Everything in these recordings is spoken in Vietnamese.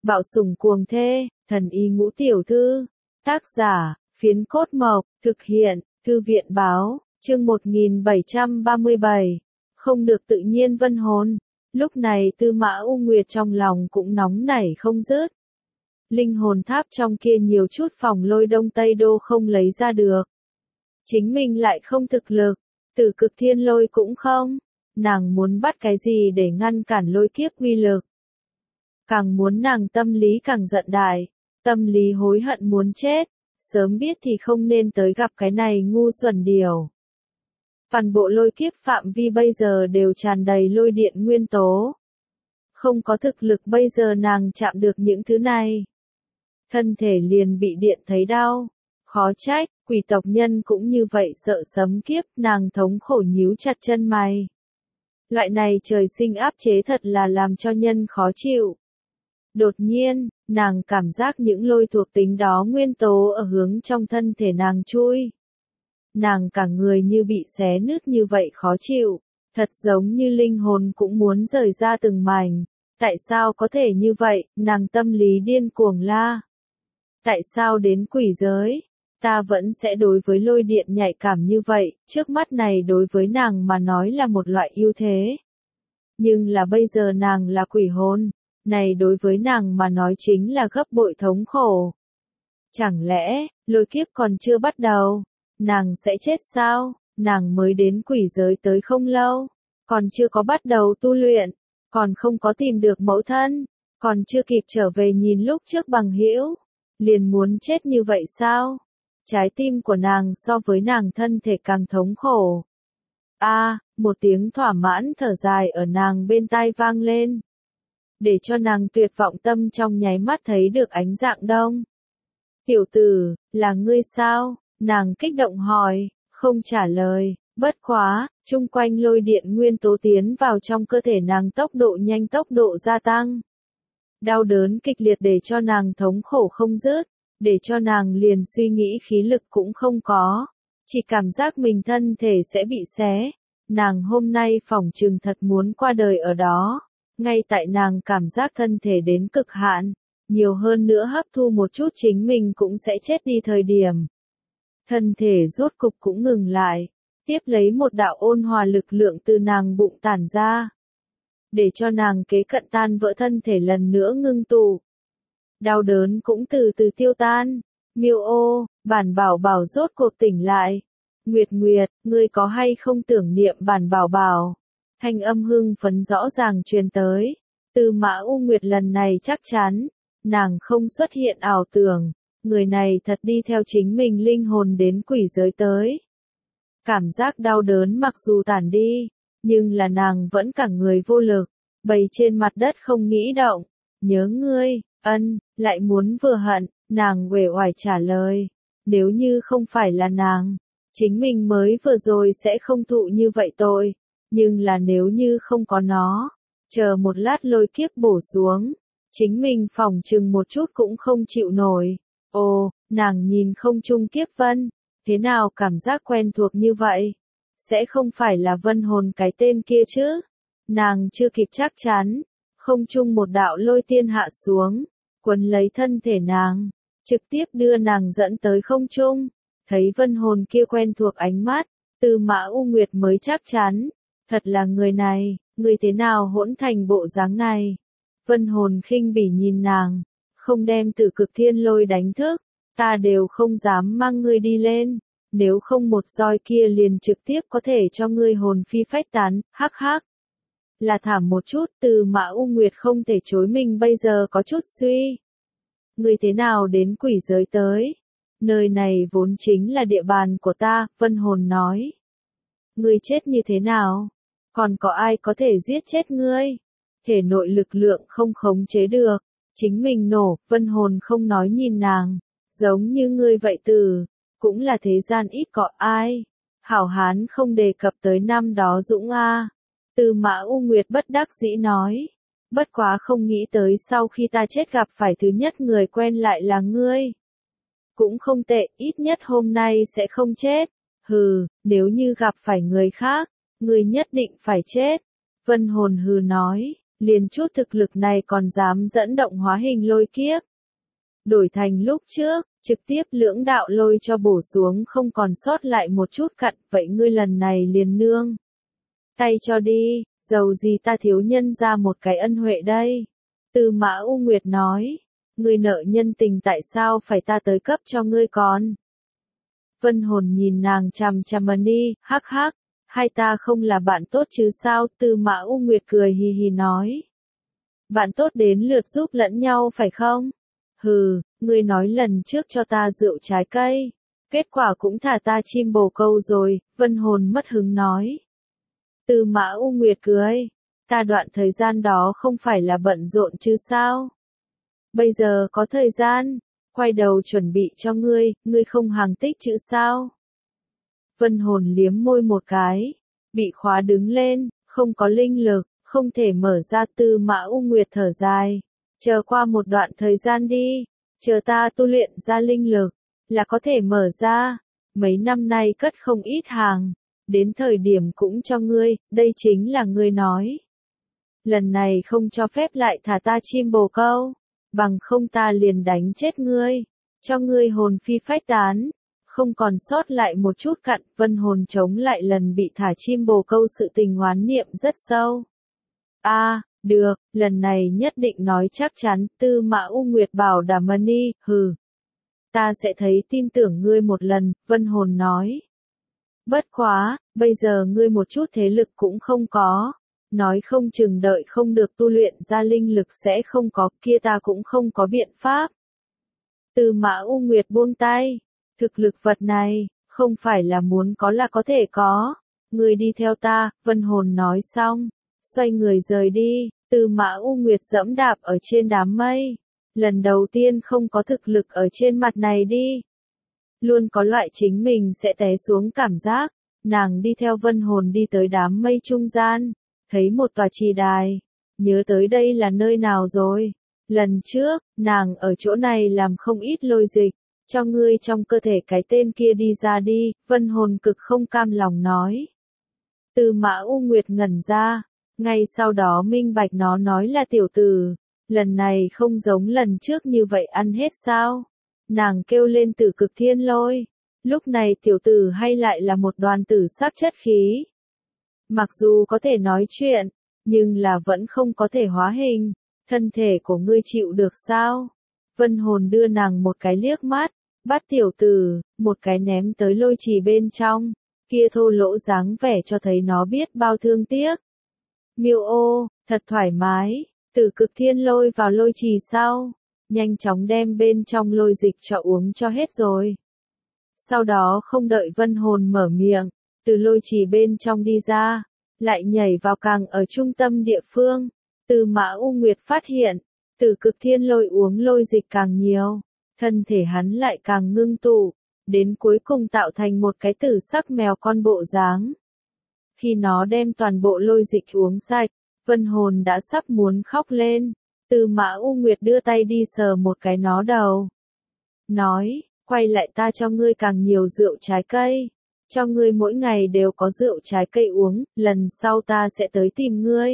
Bạo sủng cuồng thê, thần y ngũ tiểu thư. Tác giả, Phiến Cốt Mộc, thực hiện, Thư viện báo, chương 1737. Không được tự nhiên vân hồn. Lúc này Tư Mã U Nguyệt trong lòng cũng nóng nảy không dứt. Linh hồn tháp trong kia nhiều chút phòng lôi đông tây đô không lấy ra được. Chính mình lại không thực lực, Tử Cực Thiên Lôi cũng không. Nàng muốn bắt cái gì để ngăn cản lôi kiếp uy lực. Càng muốn nàng tâm lý càng giận đại, tâm lý hối hận muốn chết, sớm biết thì không nên tới gặp cái này ngu xuẩn điều. Toàn bộ lôi kiếp phạm vi bây giờ đều tràn đầy lôi điện nguyên tố. Không có thực lực bây giờ nàng chạm được những thứ này. Thân thể liền bị điện thấy đau. Khó trách, quỷ tộc nhân cũng như vậy sợ sấm kiếp, nàng thống khổ nhíu chặt chân mày. Loại này trời sinh áp chế thật là làm cho nhân khó chịu. Đột nhiên, nàng cảm giác những lôi thuộc tính đó nguyên tố ở hướng trong thân thể nàng chui. Nàng cả người như bị xé nứt như vậy khó chịu, thật giống như linh hồn cũng muốn rời ra từng mảnh. Tại sao có thể như vậy, nàng tâm lý điên cuồng la. Tại sao đến quỷ giới, ta vẫn sẽ đối với lôi điện nhạy cảm như vậy, trước mắt này đối với nàng mà nói là một loại ưu thế. Nhưng là bây giờ nàng là quỷ hồn, này đối với nàng mà nói chính là gấp bội thống khổ. Chẳng lẽ, lôi kiếp còn chưa bắt đầu, nàng sẽ chết sao? Nàng mới đến quỷ giới tới không lâu, còn chưa có bắt đầu tu luyện, còn không có tìm được mẫu thân, còn chưa kịp trở về nhìn lúc trước bằng hữu, liền muốn chết như vậy sao? Trái tim của nàng so với nàng thân thể càng thống khổ. Một tiếng thỏa mãn thở dài ở nàng bên tai vang lên. Để cho nàng tuyệt vọng tâm trong nháy mắt thấy được ánh dạng đông. Tiểu tử, là ngươi sao? Nàng kích động hỏi, không trả lời, bất quá, chung quanh lôi điện nguyên tố tiến vào trong cơ thể nàng tốc độ nhanh tốc độ gia tăng. Đau đớn kịch liệt để cho nàng thống khổ không dứt, để cho nàng liền suy nghĩ khí lực cũng không có, chỉ cảm giác mình thân thể sẽ bị xé. Nàng hôm nay phỏng chừng thật muốn qua đời ở đó, ngay tại nàng cảm giác thân thể đến cực hạn, nhiều hơn nữa hấp thu một chút chính mình cũng sẽ chết đi thời điểm. Thân thể rốt cục cũng ngừng lại, tiếp lấy một đạo ôn hòa lực lượng từ nàng bụng tản ra, để cho nàng kế cận tan vỡ thân thể lần nữa ngưng tụ. Đau đớn cũng từ từ tiêu tan. Miêu ô, bản bảo bảo rốt cuộc tỉnh lại. Nguyệt Nguyệt, ngươi có hay không tưởng niệm bản bảo bảo? Thanh âm hưng phấn rõ ràng truyền tới. Tư Mã U Nguyệt lần này chắc chắn, nàng không xuất hiện ảo tưởng, người này thật đi theo chính mình linh hồn đến quỷ giới tới. Cảm giác đau đớn mặc dù tản đi, nhưng là nàng vẫn cả người vô lực, bầy trên mặt đất không nghĩ động. Nhớ ngươi, lại muốn vừa hận, nàng uể oải trả lời. Nếu như không phải là nàng, chính mình mới vừa rồi sẽ không thụ như vậy tội. Nhưng là nếu như không có nó, chờ một lát lôi kiếp bổ xuống, chính mình phỏng chừng một chút cũng không chịu nổi. Ồ, nàng nhìn không trung kiếp vân, thế nào cảm giác quen thuộc như vậy? Sẽ không phải là vân hồn cái tên kia chứ? Nàng chưa kịp chắc chắn, không trung một đạo lôi tiên hạ xuống, quấn lấy thân thể nàng, trực tiếp đưa nàng dẫn tới không trung. Thấy vân hồn kia quen thuộc ánh mắt, Tư Mã U Nguyệt mới chắc chắn, thật là người này, người thế nào hỗn thành bộ dáng này? Vân hồn khinh bỉ nhìn nàng, không đem Tử Cực Thiên Lôi đánh thức, ta đều không dám mang ngươi đi lên, nếu không một roi kia liền trực tiếp có thể cho ngươi hồn phi phách tán, hắc hắc. Là thảm một chút, Tư Mã U Nguyệt không thể chối mình bây giờ có chút suy. Ngươi thế nào đến quỷ giới tới? Nơi này vốn chính là địa bàn của ta, vân hồn nói. Ngươi chết như thế nào? Còn có ai có thể giết chết ngươi? Thể nội lực lượng không khống chế được, chính mình nổ, vân hồn không nói nhìn nàng, giống như ngươi vậy tử, cũng là thế gian ít có ai. Hảo hán không đề cập tới năm đó Dũng a. Tư Mã U Nguyệt bất đắc dĩ nói, bất quá không nghĩ tới sau khi ta chết gặp phải thứ nhất người quen lại là ngươi. Cũng không tệ, ít nhất hôm nay sẽ không chết. Hừ, nếu như gặp phải người khác, ngươi nhất định phải chết. Vân hồn hừ nói, liền chút thực lực này còn dám dẫn động hóa hình lôi kiếp. Đổi thành lúc trước, trực tiếp lưỡng đạo lôi cho bổ xuống không còn sót lại một chút cặn, vậy ngươi lần này liền nương tay cho đi, dầu gì ta thiếu nhân ra một cái ân huệ đây. Tư Mã U Nguyệt nói, ngươi nợ nhân tình tại sao phải ta tới cấp cho ngươi còn? Vân Hồn nhìn nàng chằm chằm đi, hắc hắc, hai ta không là bạn tốt chứ sao? Tư Mã U Nguyệt cười hì hì nói. Bạn tốt đến lượt giúp lẫn nhau phải không? Hừ, ngươi nói lần trước cho ta rượu trái cây, kết quả cũng thả ta chim bồ câu rồi, Vân Hồn mất hứng nói. Tư Mã U Nguyệt cười, ta đoạn thời gian đó không phải là bận rộn chứ sao? Bây giờ có thời gian, quay đầu chuẩn bị cho ngươi không hàng tích chữ sao? Vân Hồn liếm môi một cái, bị khóa đứng lên, không có linh lực, không thể mở ra. Tư Mã U Nguyệt thở dài, chờ qua một đoạn thời gian đi, chờ ta tu luyện ra linh lực, là có thể mở ra, mấy năm nay cất không ít hàng, đến thời điểm cũng cho ngươi, đây chính là ngươi nói. Lần này không cho phép lại thả ta chim bồ câu, bằng không ta liền đánh chết ngươi, cho ngươi hồn phi phách tán, không còn sót lại một chút cặn. Vân Hồn chống lại lần bị thả chim bồ câu sự tình oán niệm rất sâu. Được, lần này nhất định nói chắc chắn. Tư Mã U Nguyệt bảo đảm đi, hừ. Ta sẽ thấy tin tưởng ngươi một lần, Vân Hồn nói. Bất quá, bây giờ ngươi một chút thế lực cũng không có. Nói không chừng đợi không được tu luyện ra linh lực sẽ không có, kia ta cũng không có biện pháp. Tư Mã U Nguyệt buông tay. Thực lực vật này, không phải là muốn có là có thể có. Ngươi đi theo ta, Vân Hồn nói xong, xoay người rời đi. Tư Mã U Nguyệt dẫm đạp ở trên đám mây. Lần đầu tiên không có thực lực ở trên mặt này đi. Luôn có loại chính mình sẽ té xuống cảm giác. Nàng đi theo Vân Hồn đi tới đám mây trung gian, thấy một tòa trì đài. Nhớ tới đây là nơi nào rồi? Lần trước, nàng ở chỗ này làm không ít lôi dịch. Cho ngươi trong cơ thể cái tên kia đi ra đi, Vân Hồn cực không cam lòng nói. Tư Mã U Nguyệt ngẩn ra, ngay sau đó minh bạch nó nói là tiểu tử, lần này không giống lần trước như vậy ăn hết sao? Nàng kêu lên Tử Cực Thiên Lôi, lúc này tiểu tử hay lại là một đoàn tử sắc chất khí. Mặc dù có thể nói chuyện, nhưng là vẫn không có thể hóa hình, thân thể của ngươi chịu được sao? Vân Hồn đưa nàng một cái liếc mắt, bắt tiểu tử, một cái ném tới lôi trì bên trong, kia thô lỗ dáng vẻ cho thấy nó biết bao thương tiếc. Miêu ô, thật thoải mái, Tử Cực Thiên Lôi vào lôi trì sau, nhanh chóng đem bên trong lôi dịch cho uống cho hết rồi. Sau đó không đợi Vân Hồn mở miệng, từ lôi trì bên trong đi ra, lại nhảy vào càng ở trung tâm địa phương. Tư Mã U Nguyệt phát hiện, Tử Cực Thiên Lôi uống lôi dịch càng nhiều, thân thể hắn lại càng ngưng tụ, đến cuối cùng tạo thành một cái tử sắc mèo con bộ dáng. Khi nó đem toàn bộ lôi dịch uống sạch, Vân Hồn đã sắp muốn khóc lên. Tư Mã U Nguyệt đưa tay đi sờ một cái nó đầu. Nói, quay lại ta cho ngươi càng nhiều rượu trái cây. Cho ngươi mỗi ngày đều có rượu trái cây uống, lần sau ta sẽ tới tìm ngươi.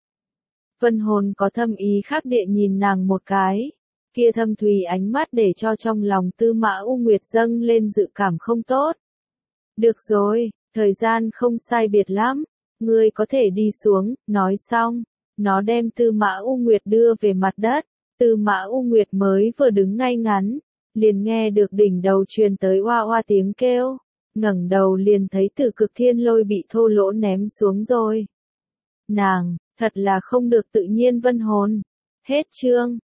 Vân Hồn có thâm ý khác địa nhìn nàng một cái. Kia thâm thùy ánh mắt để cho trong lòng Tư Mã U Nguyệt dâng lên dự cảm không tốt. Được rồi, thời gian không sai biệt lắm, ngươi có thể đi xuống. Nói xong, nó đem Tư Mã U Nguyệt đưa về mặt đất. Tư Mã U Nguyệt mới vừa đứng ngay ngắn, liền nghe được đỉnh đầu truyền tới oa oa tiếng kêu, ngẩng đầu liền thấy Tử Cực Thiên Lôi bị thô lỗ ném xuống rồi. Nàng, thật là không được tự nhiên. Vân Hồn. Hết chương.